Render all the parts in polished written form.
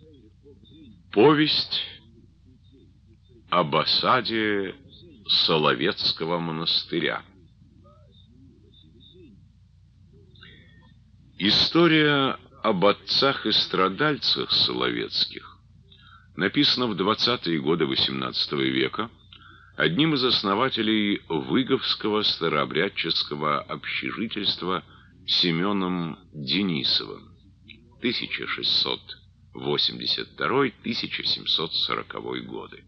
Повесть об осаде Соловецкого монастыря. История об отцах и страдальцах соловецких написана в 20-е годы XVIII века одним из основателей Выговского старообрядческого общежительства Семеном Денисовым 1682-1740 годы.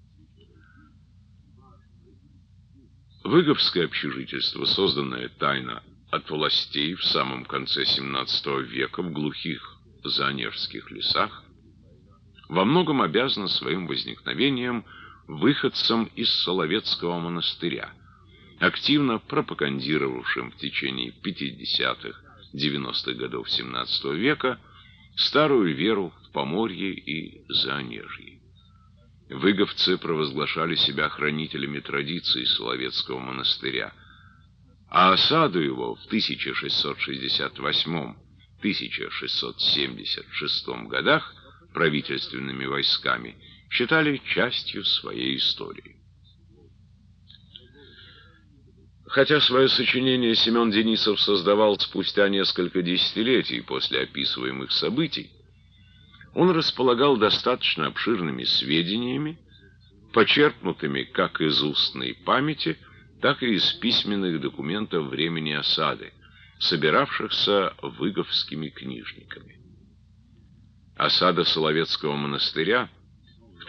Выговское общежительство, созданное тайно от властей в самом конце XVII века в глухих заонежских лесах, во многом обязано своим возникновением выходцам из Соловецкого монастыря, активно пропагандировавшим в течение 50-х-90-х годов XVII века старую веру в Поморье и Заонежье. Выговцы провозглашали себя хранителями традиций Соловецкого монастыря, а осаду его в 1668-1676 годах правительственными войсками считали частью своей истории. Хотя свое сочинение Семен Денисов создавал спустя несколько десятилетий после описываемых событий, он располагал достаточно обширными сведениями, почерпнутыми как из устной памяти, так и из письменных документов времени осады, собиравшихся выговскими книжниками. Осада Соловецкого монастыря в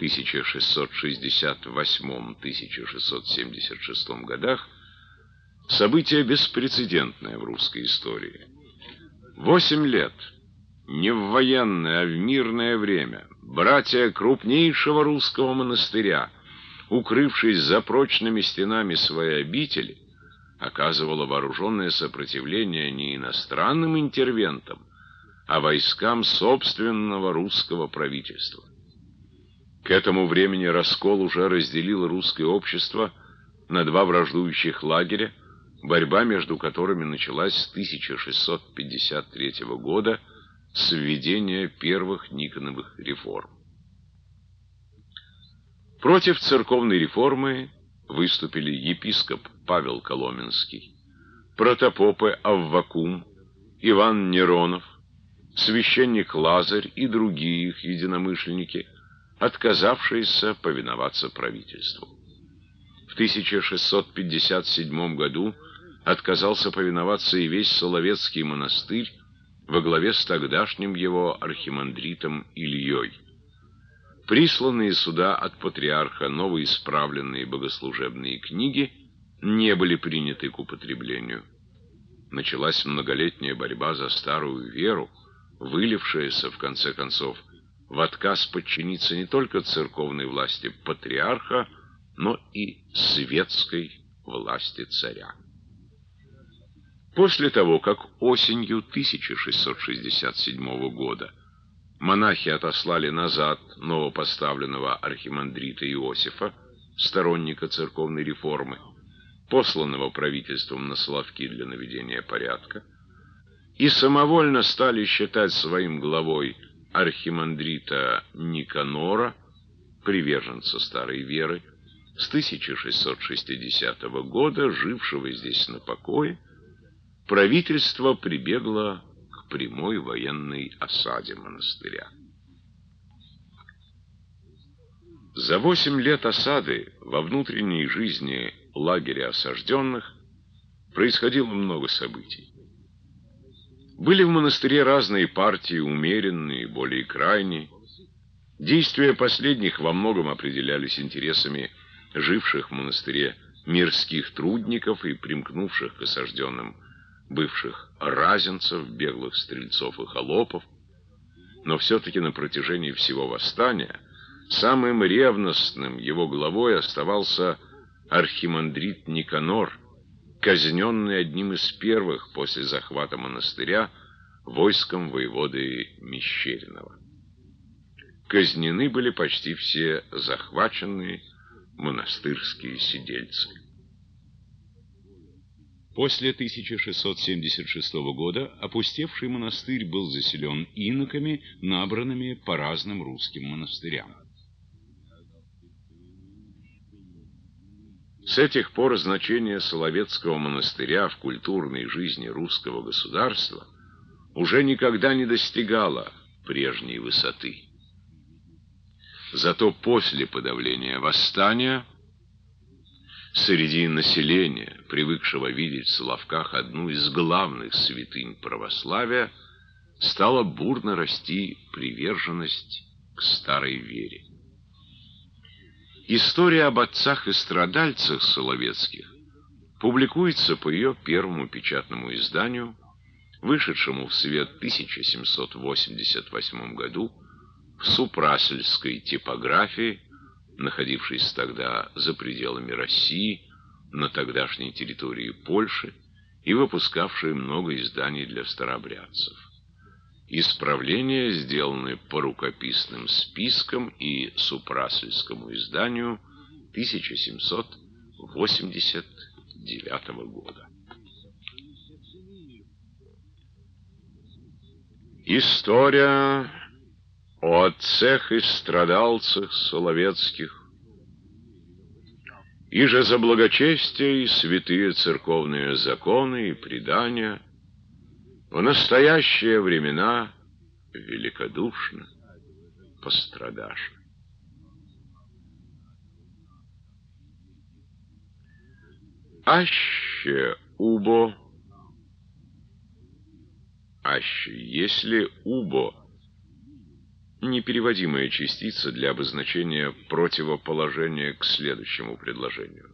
1668-1676 годах – событие беспрецедентное в русской истории. 8 лет, не в военное, а в мирное время, братья крупнейшего русского монастыря, укрывшись за прочными стенами своей обители, оказывало вооруженное сопротивление не иностранным интервентам, а войскам собственного русского правительства. К этому времени раскол уже разделил русское общество на два враждующих лагеря, борьба между которыми началась с 1653 года, с введения первых Никоновых реформ. Против церковной реформы выступили епископ Павел Коломенский, протопопы Аввакум, Иван Неронов, священник Лазарь и другие их единомышленники, отказавшиеся повиноваться правительству. В 1657 году отказался повиноваться и весь Соловецкий монастырь во главе с тогдашним его архимандритом Ильей. Присланные сюда от патриарха новоисправленные богослужебные книги не были приняты к употреблению. Началась многолетняя борьба за старую веру, вылившаяся, в конце концов, в отказ подчиниться не только церковной власти патриарха, но и светской власти царя. После того, как осенью 1667 года монахи отослали назад новопоставленного архимандрита Иосифа, сторонника церковной реформы, посланного правительством на Соловки для наведения порядка, и самовольно стали считать своим главой архимандрита Никанора, приверженца старой веры, с 1660 года, жившего здесь на покое, правительство прибегло к прямой военной осаде монастыря. За 8 лет осады во внутренней жизни лагеря осажденных происходило много событий. Были в монастыре разные партии, умеренные, более крайние. Действия последних во многом определялись интересами живших в монастыре мирских трудников и примкнувших к осажденным бывших разинцев, беглых стрельцов и холопов. Но все-таки на протяжении всего восстания самым ревностным его главой оставался архимандрит Никанор, казненный одним из первых после захвата монастыря войском воеводы Мещеринова. Казнены были почти все захваченные монастырские сидельцы. После 1676 года опустевший монастырь был заселен иноками, набранными по разным русским монастырям. С этих пор значение Соловецкого монастыря в культурной жизни русского государства уже никогда не достигало прежней высоты. Зато после подавления восстания среди населения, привыкшего видеть в Соловках одну из главных святынь православия, стала бурно расти приверженность к старой вере. История об отцах и страдальцах соловецких публикуется по ее первому печатному изданию, вышедшему в свет в 1788 году в Супрасельской типографии, находившейся тогда за пределами России, на тогдашней территории Польши, и выпускавшей много изданий для старообрядцев. Исправления сделаны по рукописным спискам и Супрасельскому изданию 1789 года. История о отцах и страдалцах соловецких, иже за благочестие и святые церковные законы и предания в настоящие времена великодушно пострадашь. Аще убо, если убо — непереводимая частица для обозначения противоположения к следующему предложению.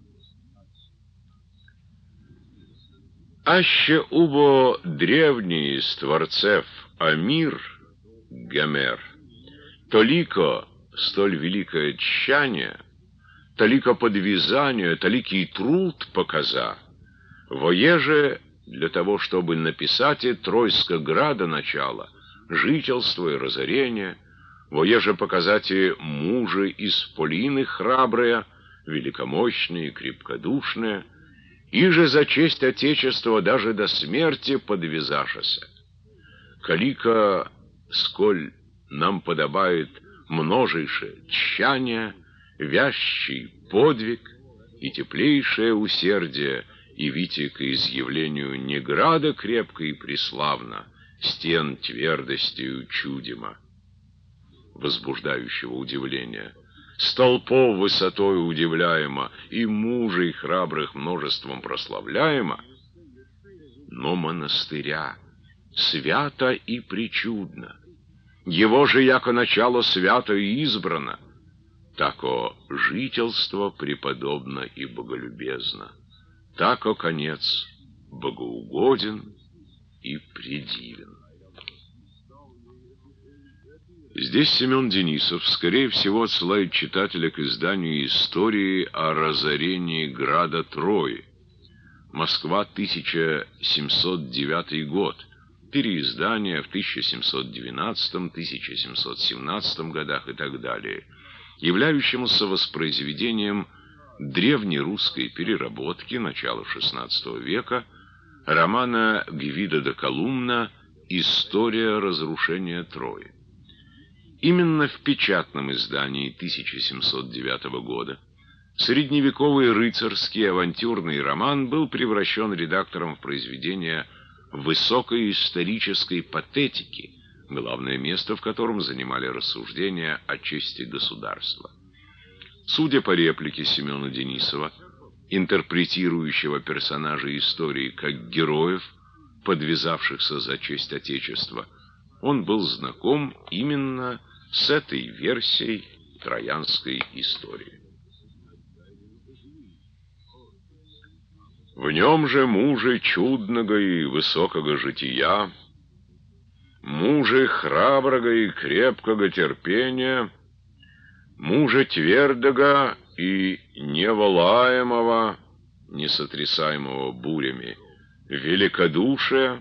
Аще убо древний из творцев Амир, Гомер, толико столь великое тщание, толико подвязание, толикий труд показа, воеже для того, чтобы написать и Тройска града начало, жительство и разорение, воеже показать и мужи из Полины храбрые, великомощные, крепкодушные, и же за честь Отечества даже до смерти подвязашася. Калика, сколь нам подобает множейшее тщание, вящий подвиг и теплейшее усердие, и вите к изъявлению не града крепко и преславно, стен твердостью чудима, возбуждающего удивления, столпов высотой удивляемо и мужей храбрых множеством прославляемо, но монастыря свято и причудно, его же яко начало свято и избрано, тако жительство преподобно и боголюбезно, тако конец богоугоден и предивен. Здесь Семен Денисов, скорее всего, отсылает читателя к изданию истории о разорении града Трои. Москва, 1709 год. Переиздание в 1712-1717 годах и так далее, являющемуся воспроизведением древнерусской переработки начала XVI века романа Гвида де Колумна «История разрушения Трои». Именно в печатном издании 1709 года средневековый рыцарский авантюрный роман был превращен редактором в произведение высокой исторической патетики, главное место в котором занимали рассуждения о чести государства. Судя по реплике Семена Денисова, интерпретирующего персонажей истории как героев, подвязавшихся за честь Отечества, он был знаком именно с этой версией троянской истории. В нем же мужи чудного и высокого жития, мужи храброго и крепкого терпения, мужа твердого и неволаемого, несотрясаемого бурями, великодушия,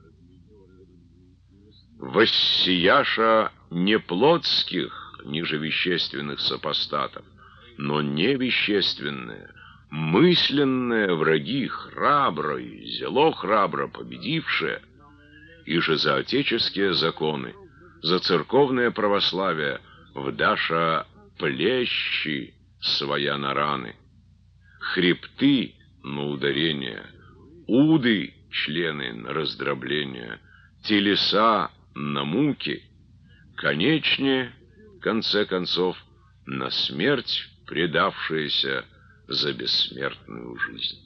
воссияша не плотских, ниже вещественных сопостатов, но невещественные, мысленные враги храбро и зело храбро победившие, и же за отеческие законы, за церковное православие вдаша плещи своя на раны, хребты на ударение, уды члены на раздробление, телеса на муки, конечнее, в конце концов, на смерть предавшиеся за бессмертную жизнь.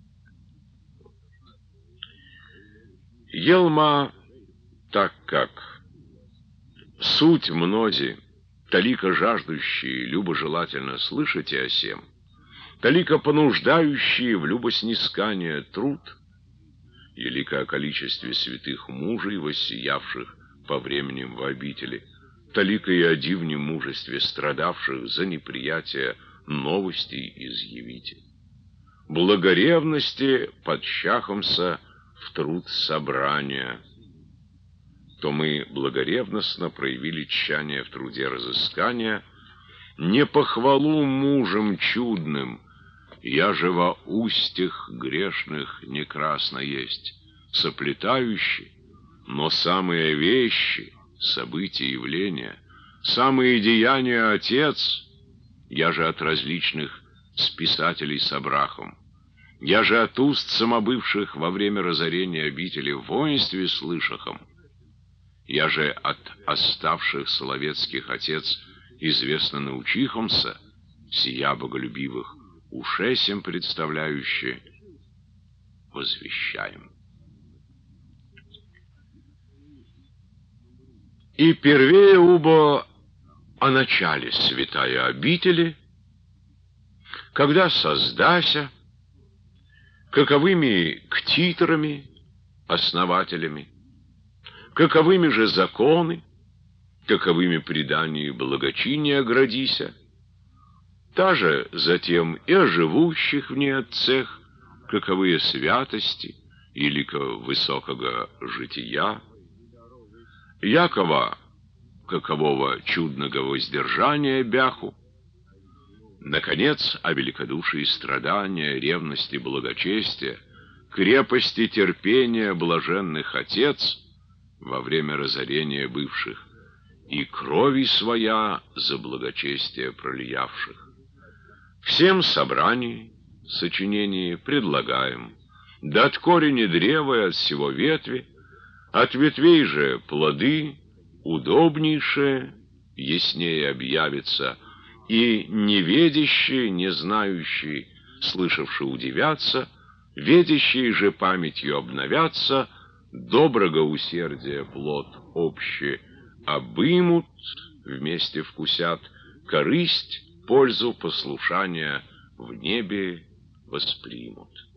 Елма, так как суть мнози, талика жаждущие любожелательно слышать о сем, талика понуждающие в любоснискание труд, елико о количестве святых мужей, воссиявших по временем в обители, талика и о дивнем мужестве страдавших за неприятие новостей изъявите. Благоревности подщахомся в труд собрания, то мы благоревностно проявили тщание в труде разыскания, не похвалу мужем чудным, я же во устях грешных не красно есть, соплетающий, но самые вещи, события, явления, самые деяния Отец, я же от различных списателей собрахом, я же от уст самобывших во время разорения обители в воинстве слышахом, я же от оставших соловецких отец известно научихомся, сия боголюбивых ушесем представляющие, возвещаем. И первее убо о начале святая обители, когда создася, каковыми ктиторами, основателями, каковыми же законы, каковыми предания благочиния градися, та же затем и о живущих в ней отцех, каковые святости, илико высокого жития, якова, какового чудного воздержания бяху, наконец, о великодушии страдания, ревности благочестия, крепости терпения блаженных отец во время разорения бывших и крови своя за благочестие пролиявших. Всем собрании, сочинении предлагаем, да от корени древа и от всего ветви, от ветвей же плоды, удобнейшее, яснее объявится, и неведящие, не знающие, слышавшие удивятся, ведящие же памятью обновятся, доброго усердия плод общий обымут, вместе вкусят, корысть, пользу послушания в небе воспримут.